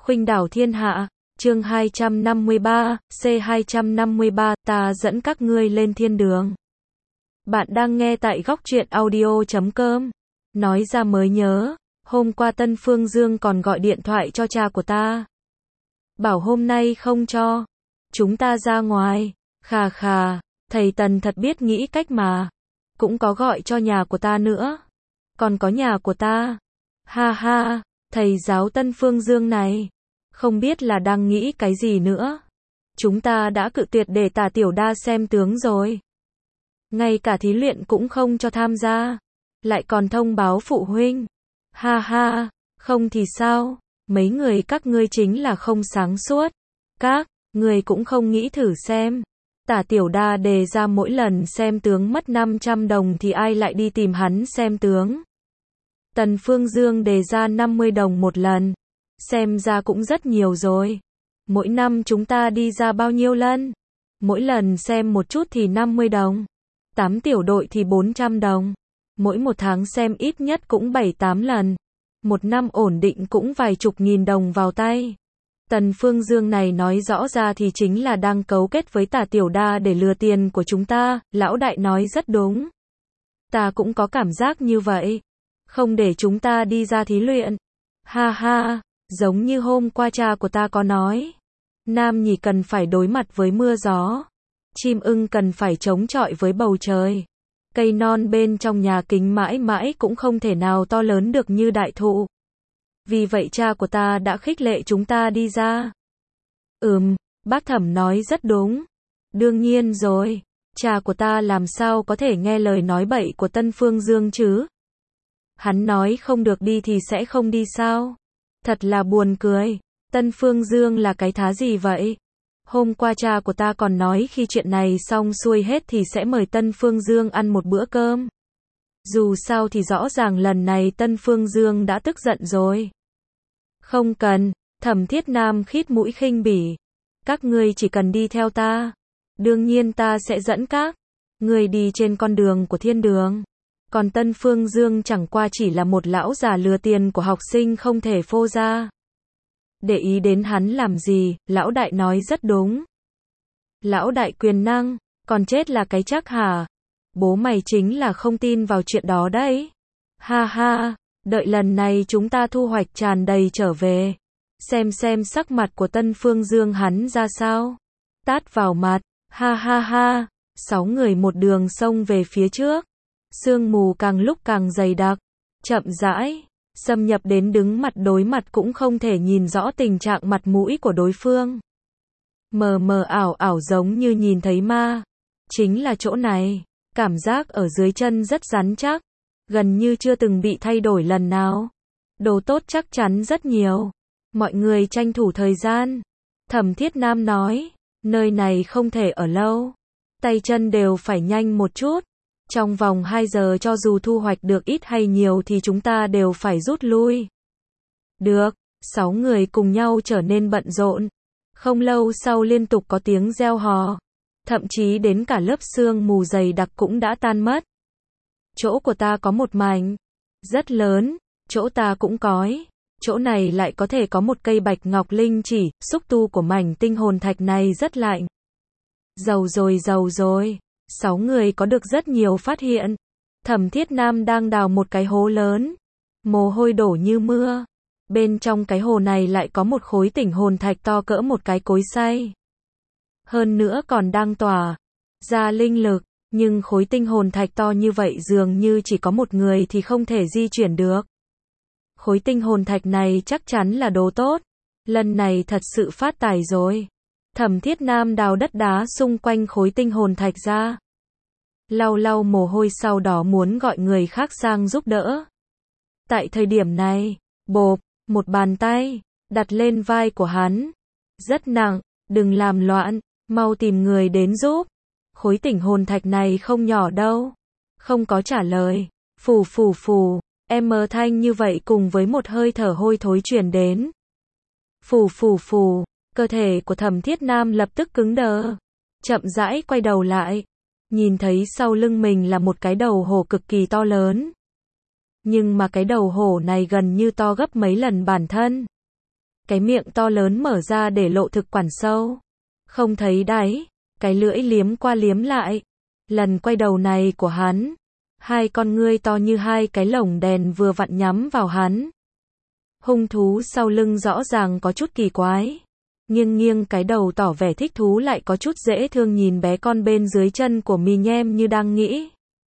Khuynh đảo thiên hạ, chương 253, C253, ta dẫn các ngươi lên thiên đường. Bạn đang nghe tại góc truyện audio.com. Nói ra mới nhớ, hôm qua Tân Phương Dương còn gọi điện thoại cho cha của ta. Bảo hôm nay không cho chúng ta ra ngoài. Khà khà, thầy Tần thật biết nghĩ cách mà. Cũng có gọi cho nhà của ta nữa. Còn có nhà của ta. Ha ha, thầy giáo Tân Phương Dương này. Không biết là đang nghĩ cái gì nữa. Chúng ta đã cự tuyệt để Tả Tiểu Đa xem tướng rồi. Ngay cả thí luyện cũng không cho tham gia. Lại còn thông báo phụ huynh. Ha ha, không thì sao? Mấy người các ngươi chính là không sáng suốt. Các người cũng không nghĩ thử xem. Tả Tiểu Đa đề ra mỗi lần xem tướng mất 500 đồng thì ai lại đi tìm hắn xem tướng. Tần Phương Dương đề ra 50 đồng một lần. Xem ra cũng rất nhiều rồi. Mỗi năm chúng ta đi ra bao nhiêu lần? Mỗi lần xem một chút thì 50 đồng. 8 tiểu đội thì 400 đồng. Mỗi một tháng xem ít nhất cũng 7-8 lần. Một năm ổn định cũng vài chục nghìn đồng vào tay. Tần Phương Dương này nói rõ ra thì chính là đang cấu kết với Tả Tiểu Đa để lừa tiền của chúng ta. Lão đại nói rất đúng. Ta cũng có cảm giác như vậy. Không để chúng ta đi ra thí luyện. Ha ha, giống như hôm qua cha của ta có nói. Nam nhì cần phải đối mặt với mưa gió. Chim ưng cần phải chống chọi với bầu trời. Cây non bên trong nhà kính mãi mãi cũng không thể nào to lớn được như đại thụ. Vì vậy cha của ta đã khích lệ chúng ta đi ra. Bác Thẩm nói rất đúng. Đương nhiên rồi, cha của ta làm sao có thể nghe lời nói bậy của Tân Phương Dương chứ? Hắn nói không được đi thì sẽ không đi sao? Thật là buồn cười. Tân Phương Dương là cái thá gì vậy? Hôm qua cha của ta còn nói khi chuyện này xong xuôi hết thì sẽ mời Tân Phương Dương ăn một bữa cơm. Dù sao thì rõ ràng lần này Tân Phương Dương đã tức giận rồi. Không cần, Thẩm Thiết Nam khít mũi khinh bỉ. Các ngươi chỉ cần đi theo ta. Đương nhiên ta sẽ dẫn các ngươi đi trên con đường của thiên đường. Còn Tân Phương Dương chẳng qua chỉ là một lão già lừa tiền của học sinh không thể phô ra. Để ý đến hắn làm gì, lão đại nói rất đúng. Lão đại quyền năng, còn chết là cái chắc hả? Bố mày chính là không tin vào chuyện đó đấy. Ha ha, đợi lần này chúng ta thu hoạch tràn đầy trở về. Xem sắc mặt của Tân Phương Dương hắn ra sao. Tát vào mặt, ha ha ha, 6 người một đường xông về phía trước. Sương mù càng lúc càng dày đặc, chậm rãi, xâm nhập đến đứng mặt đối mặt cũng không thể nhìn rõ tình trạng mặt mũi của đối phương. Mờ mờ ảo ảo giống như nhìn thấy ma. Chính là chỗ này, cảm giác ở dưới chân rất rắn chắc, gần như chưa từng bị thay đổi lần nào. Đồ tốt chắc chắn rất nhiều. Mọi người tranh thủ thời gian. Thẩm Thiết Nam nói, nơi này không thể ở lâu. Tay chân đều phải nhanh một chút. Trong vòng 2 giờ cho dù thu hoạch được ít hay nhiều thì chúng ta đều phải rút lui. Được, 6 người cùng nhau trở nên bận rộn. Không lâu sau liên tục có tiếng reo hò. Thậm chí đến cả lớp sương mù dày đặc cũng đã tan mất. Chỗ của ta có một mảnh rất lớn, chỗ ta cũng có. Chỗ này lại có thể có một cây bạch ngọc linh chỉ, xúc tu của mảnh tinh hồn thạch này rất lạnh. Giàu rồi. 6 người có được rất nhiều phát hiện. Thẩm Thiết Nam đang đào một cái hố lớn. Mồ hôi đổ như mưa. Bên trong cái hồ này lại có một khối tinh hồn thạch to cỡ một cái cối xay. Hơn nữa còn đang tỏa ra linh lực. Nhưng khối tinh hồn thạch to như vậy dường như chỉ có một người thì không thể di chuyển được. Khối tinh hồn thạch này chắc chắn là đồ tốt. Lần này thật sự phát tài rồi. Thẩm Thiết Nam đào đất đá xung quanh khối tinh hồn thạch ra. Lau mồ hôi sau đó muốn gọi người khác sang giúp đỡ. Tại thời điểm này, bộp, một bàn tay đặt lên vai của hắn. Rất nặng, đừng làm loạn, mau tìm người đến giúp. Khối tinh hồn thạch này không nhỏ đâu. Không có trả lời. Phù, thanh như vậy cùng với một hơi thở hôi thối truyền đến. Phù, cơ thể của Thẩm Thiết Nam lập tức cứng đờ. Chậm rãi quay đầu lại. Nhìn thấy sau lưng mình là một cái đầu hổ cực kỳ to lớn. Nhưng mà cái đầu hổ này gần như to gấp mấy lần bản thân. cái miệng to lớn mở ra để lộ thực quản sâu. Không thấy đáy, cái lưỡi liếm qua liếm lại. Lần quay đầu này của hắn, hai con ngươi to như hai cái lồng đèn vừa vặn nhắm vào hắn. Hung thú sau lưng rõ ràng có chút kỳ quái. Nghiêng nghiêng cái đầu tỏ vẻ thích thú lại có chút dễ thương nhìn bé con bên dưới chân của mì nhem như đang nghĩ.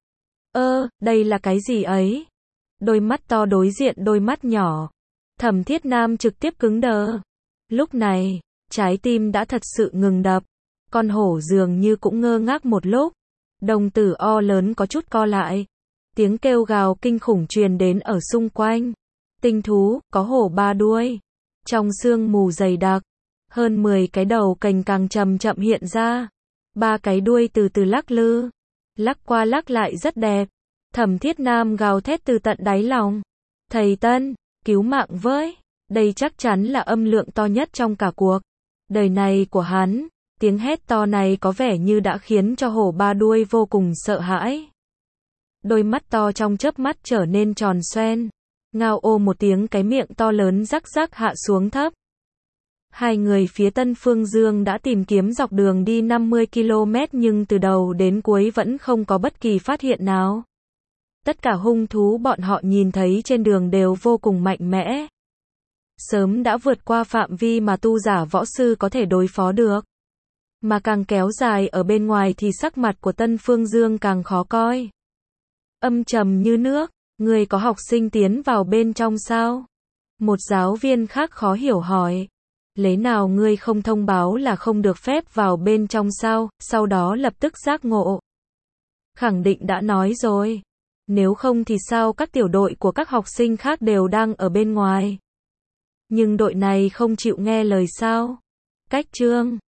Đây là cái gì ấy? Đôi mắt to đối diện đôi mắt nhỏ. Thẩm Thiết Nam trực tiếp cứng đờ. Lúc này, trái tim đã thật sự ngừng đập. Con hổ dường như cũng ngơ ngác một lúc. Đồng tử o lớn có chút co lại. Tiếng kêu gào kinh khủng truyền đến ở xung quanh. Tinh thú, có hổ ba đuôi. Trong sương mù dày đặc, hơn 10 cái đầu cành càng chậm chậm hiện ra. 3 cái đuôi từ từ lắc lư. Lắc qua lắc lại rất đẹp. Thẩm Thiết Nam gào thét từ tận đáy lòng. Thầy Tân, cứu mạng với. Đây chắc chắn là âm lượng to nhất trong cả cuộc đời này của hắn. Tiếng hét to này có vẻ như đã khiến cho hổ ba đuôi vô cùng sợ hãi. Đôi mắt to trong chớp mắt trở nên tròn xoen. Ngao ô một tiếng cái miệng to lớn rắc rắc hạ xuống thấp. Hai người phía Tân Phương Dương đã tìm kiếm dọc đường đi 50 km nhưng từ đầu đến cuối vẫn không có bất kỳ phát hiện nào. Tất cả hung thú bọn họ nhìn thấy trên đường đều vô cùng mạnh mẽ. Sớm đã vượt qua phạm vi mà tu giả võ sư có thể đối phó được. Mà càng kéo dài ở bên ngoài thì sắc mặt của Tân Phương Dương càng khó coi. Âm trầm như nước, người có học sinh tiến vào bên trong sao? Một giáo viên khác khó hiểu hỏi. Lấy nào ngươi không thông báo là không được phép vào bên trong sao? Sau đó lập tức giác ngộ. Khẳng định đã nói rồi. Nếu không thì sao các tiểu đội của các học sinh khác đều đang ở bên ngoài. Nhưng đội này không chịu nghe lời sao? Cách chương